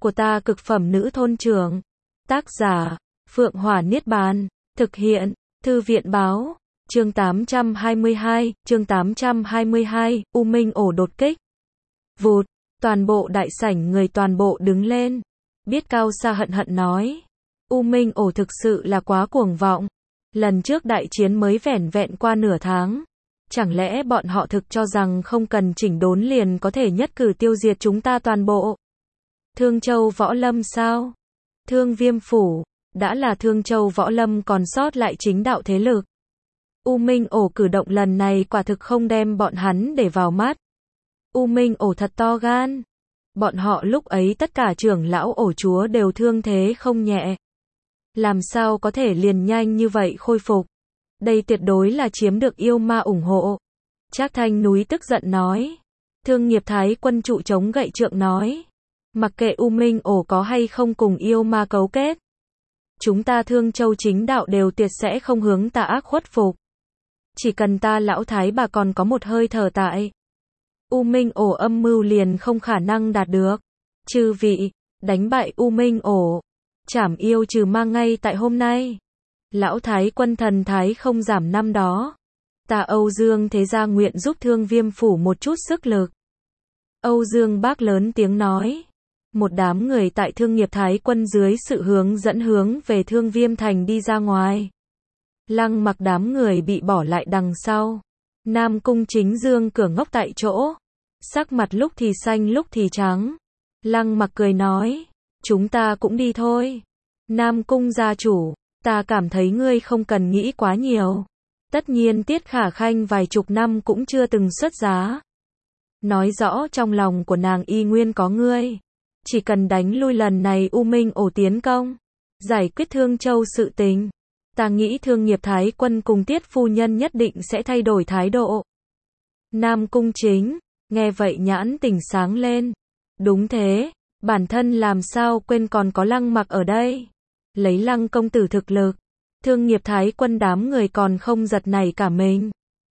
của ta cực phẩm nữ thôn trưởng. Tác giả, Phượng Hỏa Niết Bàn. Thực hiện, Thư viện báo. Chương 822, U Minh ổ đột kích. Vụt, toàn bộ đại sảnh người toàn bộ đứng lên. Biết Cao Sa hận hận nói. U Minh ổ thực sự là quá cuồng vọng. Lần trước đại chiến mới vẻn vẹn qua nửa tháng. Chẳng lẽ bọn họ thực cho rằng không cần chỉnh đốn liền có thể nhất cử tiêu diệt chúng ta toàn bộ? Thương Châu Võ Lâm sao? Thương Viêm Phủ, đã là Thương Châu Võ Lâm còn sót lại chính đạo thế lực. U Minh ổ cử động lần này quả thực không đem bọn hắn để vào mắt. U Minh ổ thật to gan. Bọn họ lúc ấy tất cả trưởng lão ổ chúa đều thương thế không nhẹ. Làm sao có thể liền nhanh như vậy khôi phục? Đây tuyệt đối là chiếm được yêu ma ủng hộ. Trác Thanh Núi tức giận nói. Thương Nghiệp Thái Quân trụ chống gậy trượng nói. Mặc kệ U Minh ổ có hay không cùng yêu ma cấu kết. Chúng ta Thương Châu chính đạo đều tuyệt sẽ không hướng tà ác khuất phục. Chỉ cần ta lão thái bà còn có một hơi thở tại. U Minh ổ âm mưu liền không khả năng đạt được. Chư vị, đánh bại U Minh ổ. Trảm yêu trừ ma ngay tại hôm nay. Lão thái quân thần thái không giảm năm đó. Ta Âu Dương thế gia nguyện giúp Thương Viêm Phủ một chút sức lực. Âu Dương bác lớn tiếng nói. Một đám người tại Thương Nghiệp Thái Quân dưới sự hướng dẫn hướng về Thương Viêm Thành đi ra ngoài. Lăng Mặc đám người bị bỏ lại đằng sau. Nam Cung Chính Dương cửa ngốc tại chỗ. Sắc mặt lúc thì xanh lúc thì trắng. Lăng Mặc cười nói. Chúng ta cũng đi thôi. Nam Cung gia chủ, ta cảm thấy ngươi không cần nghĩ quá nhiều. Tất nhiên Tiết Khả Khanh vài chục năm cũng chưa từng xuất giá. Nói rõ trong lòng của nàng y nguyên có ngươi. Chỉ cần đánh lui lần này U Minh ổ tiến công. Giải quyết Thương Châu sự tình. Ta nghĩ Thương Nghiệp Thái Quân cùng Tiết phu nhân nhất định sẽ thay đổi thái độ. Nam Cung Chính, nghe vậy nhãn tỉnh sáng lên. Đúng thế, bản thân làm sao quên còn có Lăng Mặc ở đây. Lấy Lăng công tử thực lực. Thương Nghiệp Thái Quân đám người còn không giật nảy cả mình.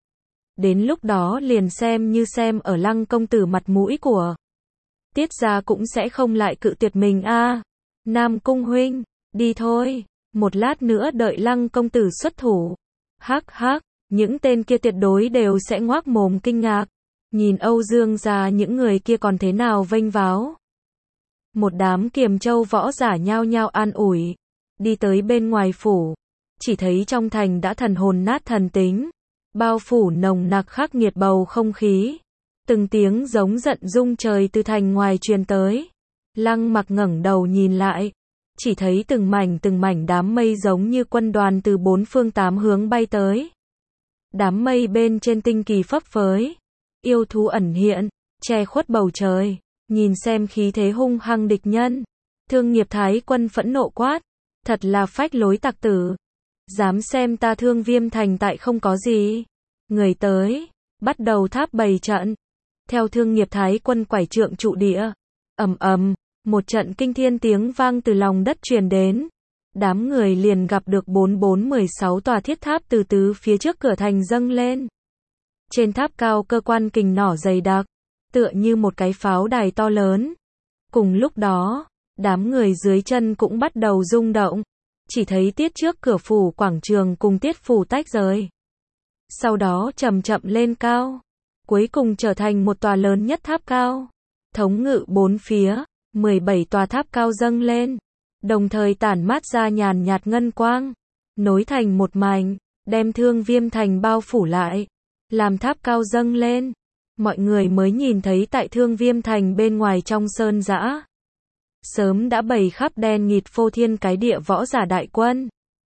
Đến lúc đó liền xem như xem ở Lăng công tử mặt mũi của Tiết gia cũng sẽ không lại cự tuyệt mình a. Nam Cung huynh, đi thôi, một lát nữa đợi Lăng công tử xuất thủ. Hắc hắc, những tên kia tuyệt đối đều sẽ ngoác mồm kinh ngạc. Nhìn Âu Dương gia những người kia còn thế nào vênh váo. Một đám Kiềm Châu võ giả nhao nhao an ủi. Đi tới bên ngoài phủ. Chỉ thấy trong thành đã thần hồn nát thần tính. Bao phủ nồng nặc khắc nghiệt bầu không khí. Từng tiếng giống giận rung trời từ thành ngoài truyền tới. Lăng Mặc ngẩng đầu nhìn lại. Chỉ thấy từng mảnh đám mây giống như quân đoàn từ bốn phương tám hướng bay tới. Đám mây bên trên tinh kỳ phấp phới. Yêu thú ẩn hiện, che khuất bầu trời. Nhìn xem khí thế hung hăng địch nhân. Thương Nghiệp Thái Quân phẫn nộ quát. Thật là phách lối tặc tử. Dám xem ta Thương Viêm Thành tại không có gì. Người tới, bắt đầu tháp bày trận. Theo Thương Nghiệp Thái Quân quải trượng trụ địa. Ầm ầm, một trận kinh thiên tiếng vang từ lòng đất truyền đến. Đám người liền gặp được 4416 tòa thiết tháp từ tứ phía trước cửa thành dâng lên. Trên tháp cao cơ quan kình nỏ dày đặc, tựa như một cái pháo đài to lớn. Cùng lúc đó, đám người dưới chân cũng bắt đầu rung động. Chỉ thấy Tiết trước cửa phủ quảng trường cùng Tiết phủ tách rời. Sau đó chậm chậm lên cao. Cuối cùng trở thành một tòa lớn nhất tháp cao. Thống ngự bốn phía, 17 tòa tháp cao dâng lên. Đồng thời tản mát ra nhàn nhạt ngân quang. Nối thành một mảnh, đem Thương Viêm Thành bao phủ lại. Làm tháp cao dâng lên. Mọi người mới nhìn thấy tại Thương Viêm Thành bên ngoài trong sơn dã. Sớm đã bày khắp đen nghịt phô thiên cái địa võ giả đại quân.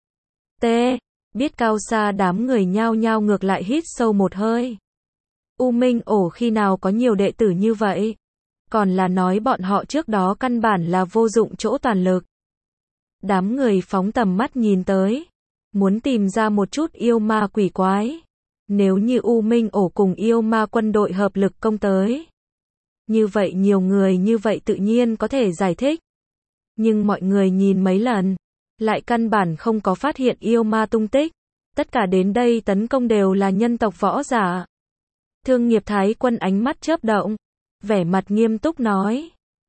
Biết Cao Sa đám người nhao nhao ngược lại hít sâu một hơi. U Minh ổ khi nào có nhiều đệ tử như vậy? Còn là nói bọn họ trước đó căn bản là vô dụng chỗ toàn lực. Đám người phóng tầm mắt nhìn tới. Muốn tìm ra một chút yêu ma quỷ quái. Nếu như U Minh ổ cùng yêu ma quân đội hợp lực công tới. Như vậy nhiều người như vậy tự nhiên có thể giải thích. Nhưng mọi người nhìn mấy lần. Lại căn bản không có phát hiện yêu ma tung tích. Tất cả đến đây tấn công đều là nhân tộc võ giả. Thương Nghiệp Thái Quân ánh mắt chớp động. Vẻ mặt nghiêm túc nói.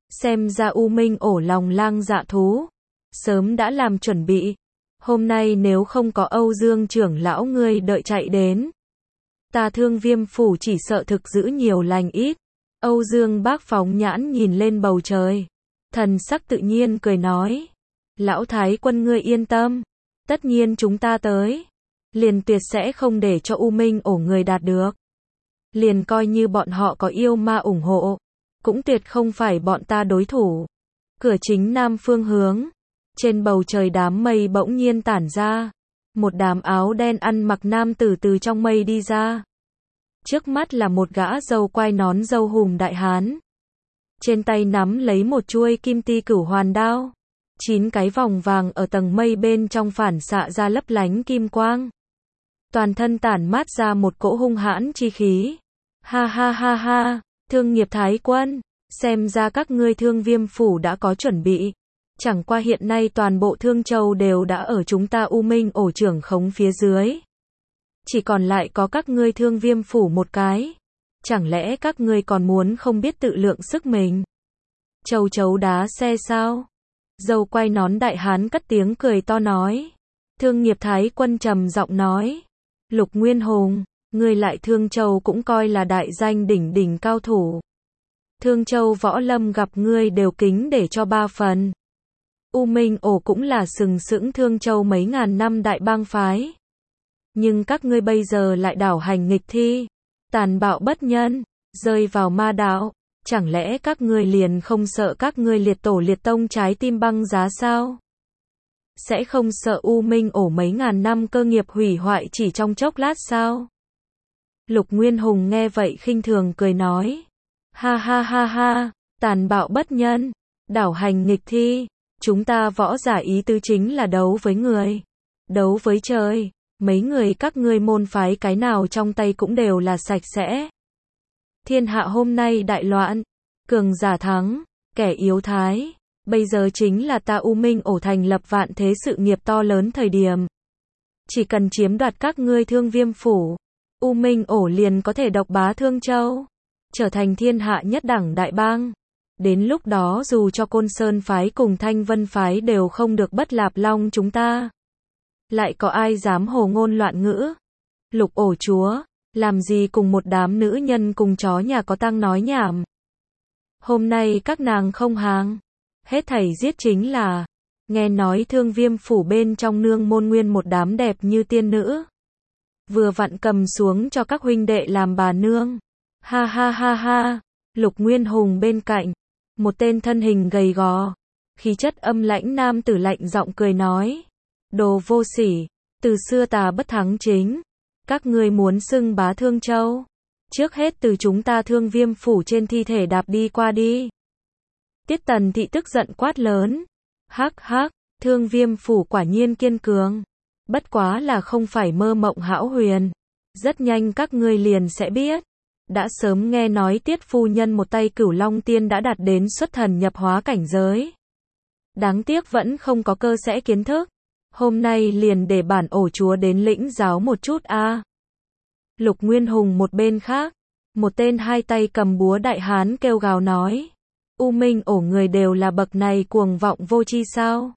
Xem ra U Minh ổ lòng lang dạ thú, sớm đã làm chuẩn bị. Hôm nay nếu không có Âu Dương trưởng lão ngươi đợi chạy đến, ta Thương Viêm phủ chỉ sợ thực giữ nhiều lành ít. Âu Dương Bác phóng nhãn nhìn lên bầu trời, thần sắc tự nhiên cười nói, lão thái quân ngươi yên tâm, tất nhiên chúng ta tới, liền tuyệt sẽ không để cho U Minh ổ người đạt được. Liền coi như bọn họ có yêu ma ủng hộ, cũng tuyệt không phải bọn ta đối thủ. Cửa chính nam phương hướng, trên bầu trời đám mây bỗng nhiên tản ra, một đám áo đen ăn mặc nam tử từ trong mây đi ra. Trước mắt là một gã râu quai nón râu hùm đại hán, trên tay nắm lấy một chuôi kim ti cửu hoàn đao, 9 cái vòng vàng ở tầng mây bên trong phản xạ ra lấp lánh kim quang. Toàn thân tản mát ra một cỗ hung hãn chi khí. Ha ha ha ha, Thương Nghiệp Thái Quân, xem ra các ngươi Thương Viêm phủ đã có chuẩn bị. Chẳng qua hiện nay toàn bộ Thương Châu đều đã ở chúng ta U Minh ổ trưởng khống phía dưới. Chỉ còn lại có các ngươi Thương Viêm phủ một cái. Chẳng lẽ các ngươi còn muốn không biết tự lượng sức mình? Châu chấu đá xe sao? Dâu quay nón đại hán cất tiếng cười to nói. Thương Nghiệp Thái Quân trầm giọng nói. Lục Nguyên Hùng, ngươi lại Thương Châu cũng coi là đại danh đỉnh đỉnh cao thủ. Thương Châu võ lâm gặp ngươi đều kính để cho 3 phần. U Minh ổ cũng là sừng sững Thương Châu mấy ngàn năm đại bang phái. Nhưng các ngươi bây giờ lại đảo hành nghịch thi, tàn bạo bất nhân, rơi vào ma đạo. Chẳng lẽ các ngươi liền không sợ các ngươi liệt tổ liệt tông trái tim băng giá sao? Sẽ không sợ U Minh ổ mấy ngàn năm cơ nghiệp hủy hoại chỉ trong chốc lát sao? Lục Nguyên Hùng nghe vậy khinh thường cười nói. Ha ha ha ha, tàn bạo bất nhân, đảo hành nghịch thi, chúng ta võ giả ý tứ chính là đấu với người, đấu với trời, mấy người các ngươi môn phái cái nào trong tay cũng đều là sạch sẽ. Thiên hạ hôm nay đại loạn, cường giả thắng, kẻ yếu thái, bây giờ chính là ta U Minh ổ thành lập vạn thế sự nghiệp to lớn thời điểm. Chỉ cần chiếm đoạt các ngươi Thương Viêm phủ, U Minh ổ liền có thể độc bá Thương Châu, trở thành thiên hạ nhất đẳng đại bang. Đến lúc đó dù cho Côn Sơn phái cùng Thanh Vân phái đều không được bất lạp long chúng ta. Lại có ai dám hồ ngôn loạn ngữ? Lục ổ chúa, làm gì cùng một đám nữ nhân cùng chó nhà có tang nói nhảm. Hôm nay các nàng không hàng, hết thảy giết chính là. Nghe nói Thương Viêm phủ bên trong nương môn nguyên một đám đẹp như tiên nữ. Vừa vặn cầm xuống cho các huynh đệ làm bà nương. Ha ha ha ha, Lục Nguyên Hùng bên cạnh, một tên thân hình gầy gò, khí chất âm lãnh nam tử lạnh giọng cười nói. Đồ vô sỉ, từ xưa ta bất thắng chính. Các ngươi muốn xưng bá Thương Châu, trước hết từ chúng ta Thương Viêm phủ trên thi thể đạp đi qua đi. Tiết Tần Thị tức giận quát lớn. Hắc hắc, Thương Viêm phủ quả nhiên kiên cường. Bất quá là không phải mơ mộng hão huyền. Rất nhanh các ngươi liền sẽ biết. Đã sớm nghe nói Tiết phu nhân một tay Cửu Long Tiên đã đạt đến xuất thần nhập hóa cảnh giới. Đáng tiếc vẫn không có cơ sẽ kiến thức. Hôm nay liền để bản ổ chúa đến lĩnh giáo một chút a. Lục Nguyên Hùng một bên khác, một tên hai tay cầm búa đại hán kêu gào nói. U Minh ổ người đều là bậc này cuồng vọng vô tri sao?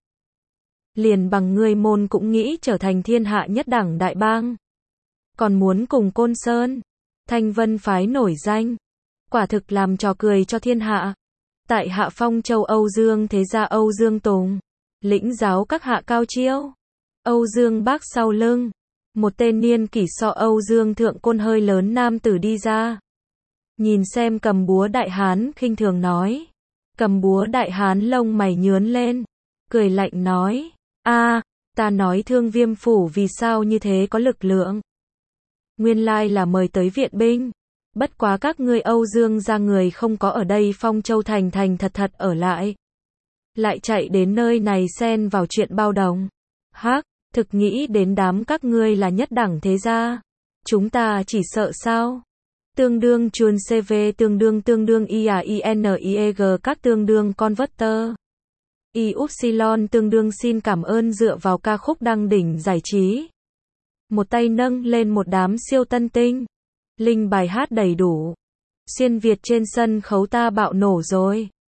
Liền bằng ngươi môn cũng nghĩ trở thành thiên hạ nhất đẳng đại bang. Còn muốn cùng Côn Sơn, Thanh Vân phái nổi danh. Quả thực làm trò cười cho thiên hạ. Tại hạ Phong Châu Âu Dương thế gia Âu Dương Tùng, lĩnh giáo các hạ cao chiêu. Âu Dương Bác sau lưng, một tên niên kỷ so Âu Dương thượng côn hơi lớn nam tử đi ra. Nhìn xem cầm búa đại hán khinh thường nói. Cầm búa đại hán lông mày nhướn lên, cười lạnh nói. A, ta nói Thương Viêm phủ vì sao như thế có lực lượng. Nguyên lai là mời tới viện binh. Bất quá các ngươi Âu Dương gia người không có ở đây Phong Châu thành thành thật thật ở lại. Lại chạy đến nơi này xen vào chuyện bao đồng. Hắc, thực nghĩ đến đám các ngươi là nhất đẳng thế gia. Chúng ta chỉ sợ sao? Tương đương chuồn CV tương đương IAINIEG các tương đương converter. Y-Upsilon tương đương xin cảm ơn dựa vào ca khúc đăng đỉnh giải trí. Một tay nâng lên một đám siêu tân tinh. Linh bài hát đầy đủ. Xuyên Việt trên sân khấu ta bạo nổ rồi.